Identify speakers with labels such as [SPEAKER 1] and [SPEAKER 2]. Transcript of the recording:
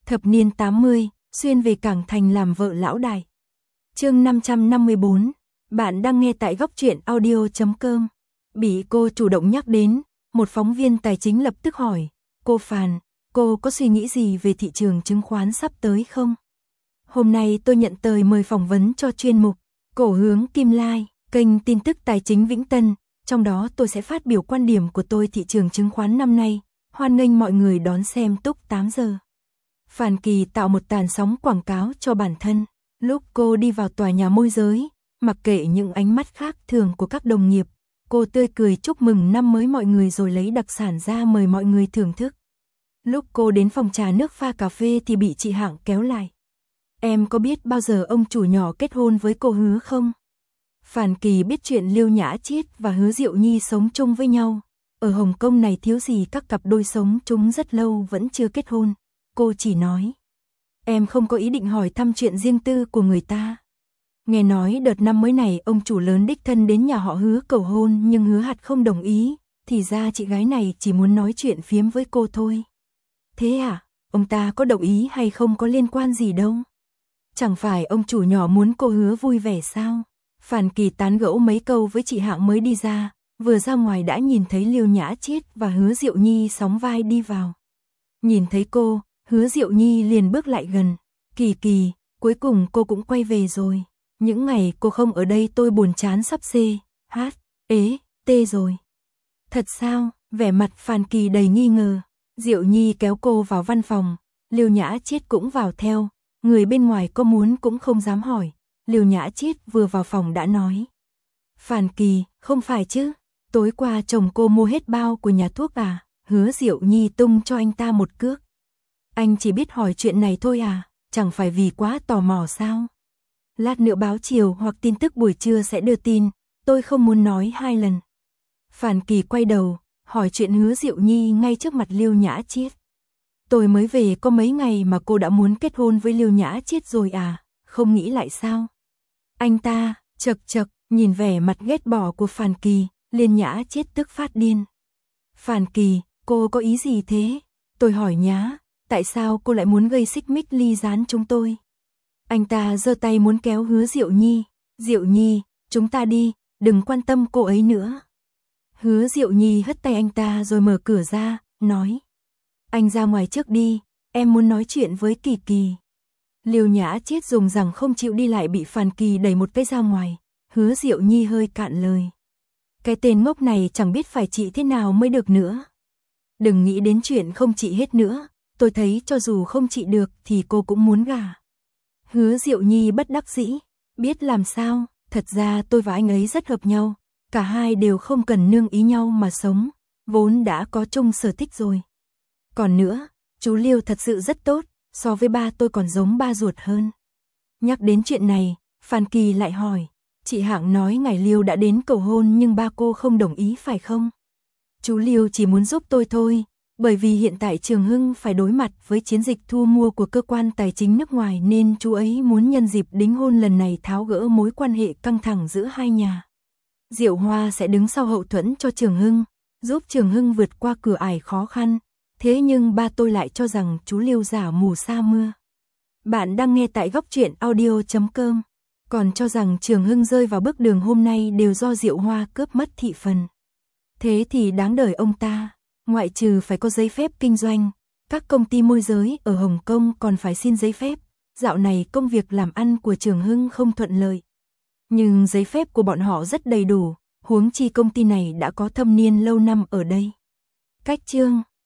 [SPEAKER 1] Thập niên 80, xuyên về Cảng Thành làm vợ lão đại. Chương 554, bạn đang nghe tại góc truyện audio.com. Bị cô chủ động nhắc đến, một phóng viên tài chính lập tức hỏi, cô Phàn, cô có suy nghĩ gì về thị trường chứng khoán sắp tới không? Hôm nay tôi nhận lời mời phỏng vấn cho chuyên mục Cổ hướng Kim Lai, kênh tin tức tài chính Vĩnh Tân, trong đó tôi sẽ phát biểu quan điểm của tôi thị trường chứng khoán năm nay, hoan nghênh mọi người đón xem Túc 8 giờ. Phàn Kỳ tạo một tàn sóng quảng cáo cho bản thân, lúc cô đi vào tòa nhà môi giới, mặc kệ những ánh mắt khác thường của các đồng nghiệp, cô tươi cười chúc mừng năm mới mọi người rồi lấy đặc sản ra mời mọi người thưởng thức. Lúc cô đến phòng trà nước pha cà phê thì bị chị Hạng kéo lại. Em có biết bao giờ ông chủ nhỏ kết hôn với cô Hứa không? Phàn Kỳ biết chuyện Liêu Nhã Chiết và Hứa Diệu Nhi sống chung với nhau. Ở Hồng Kông này thiếu gì các cặp đôi sống chung rất lâu vẫn chưa kết hôn. Cô chỉ nói, em không có ý định hỏi thăm chuyện riêng tư của người ta. Nghe nói đợt năm mới này ông chủ lớn đích thân đến nhà họ Hứa cầu hôn nhưng Hứa Hạt không đồng ý, thì ra chị gái này chỉ muốn nói chuyện phiếm với cô thôi. Thế à, ông ta có đồng ý hay không có liên quan gì đâu. Chẳng phải ông chủ nhỏ muốn cô Hứa vui vẻ sao? Phàn Kỳ tán gẫu mấy câu với chị Hạng mới đi ra, vừa ra ngoài đã nhìn thấy Liêu Nhã Chiết và Hứa Diệu Nhi sóng vai đi vào. Nhìn thấy cô, Hứa Diệu Nhi liền bước lại gần. Kỳ Kỳ, cuối cùng cô cũng quay về rồi. Những ngày cô không ở đây tôi buồn chán sắp tê rồi. Thật sao? Vẻ mặt Phàn Kỳ đầy nghi ngờ. Diệu Nhi kéo cô vào văn phòng, Liêu Nhã Chiết cũng vào theo. Người bên ngoài có muốn cũng không dám hỏi. Liêu Nhã Chiết vừa vào phòng đã nói. Phàn Kỳ, không phải chứ? Tối qua chồng cô mua hết bao của nhà thuốc à? Hứa Diệu Nhi tung cho anh ta một cước. Anh chỉ biết hỏi chuyện này thôi à? Chẳng phải vì quá tò mò sao? Lát nữa báo chiều hoặc tin tức buổi trưa sẽ đưa tin, tôi không muốn nói hai lần. Phàn Kỳ quay đầu, hỏi chuyện Hứa Diệu Nhi ngay trước mặt Liêu Nhã Chiết. Tôi mới về có mấy ngày mà cô đã muốn kết hôn với Liêu Nhã Chiết rồi à? Không nghĩ lại sao? Anh ta, chậc, nhìn vẻ mặt ghét bỏ của Phàn Kỳ, Liêu Nhã Chiết tức phát điên. Phàn Kỳ, cô có ý gì thế? Tôi hỏi nhá, tại sao cô lại muốn gây xích mích ly gián chúng tôi? Anh ta giơ tay muốn kéo Hứa Diệu Nhi. Diệu Nhi, chúng ta đi, đừng quan tâm cô ấy nữa. Hứa Diệu Nhi hất tay anh ta rồi mở cửa ra, nói. Anh ra ngoài trước đi, em muốn nói chuyện với Kỳ Kỳ. Liêu Nhã Chiết dùng rằng không chịu đi lại bị Phàn Kỳ đẩy một cái ra ngoài. Hứa Diệu Nhi hơi cạn lời. Cái tên ngốc này chẳng biết phải trị thế nào mới được nữa. Đừng nghĩ đến chuyện không trị hết nữa, tôi thấy cho dù không trị được thì cô cũng muốn gả. Hứa Diệu Nhi bất đắc dĩ, biết làm sao, thật ra tôi và anh ấy rất hợp nhau, cả hai đều không cần nương ý nhau mà sống, vốn đã có chung sở thích rồi. Còn nữa, chú Liêu thật sự rất tốt, so với ba tôi còn giống ba ruột hơn. Nhắc đến chuyện này, Phàn Kỳ lại hỏi, chị Hạng nói ngài Liêu đã đến cầu hôn nhưng ba cô không đồng ý phải không? Chú Liêu chỉ muốn giúp tôi thôi, bởi vì hiện tại Trường Hưng phải đối mặt với chiến dịch thu mua của cơ quan tài chính nước ngoài nên chú ấy muốn nhân dịp đính hôn lần này tháo gỡ mối quan hệ căng thẳng giữa hai nhà. Diệu Hoa sẽ đứng sau hậu thuẫn cho Trường Hưng, giúp Trường Hưng vượt qua cửa ải khó khăn, thế nhưng ba tôi lại cho rằng chú Liêu giả mù sa mưa. Bạn đang nghe tại góc truyện audio.com, còn cho rằng Trường Hưng rơi vào bước đường hôm nay đều do Diệu Hoa cướp mất thị phần. Thế thì đáng đời ông ta. Ngoại trừ phải có giấy phép kinh doanh, các công ty môi giới ở Hồng Kông còn phải xin giấy phép, dạo này công việc làm ăn của Trường Hưng không thuận lợi. Nhưng giấy phép của bọn họ rất đầy đủ, huống chi công ty này đã có thâm niên lâu năm ở đây. Cách chương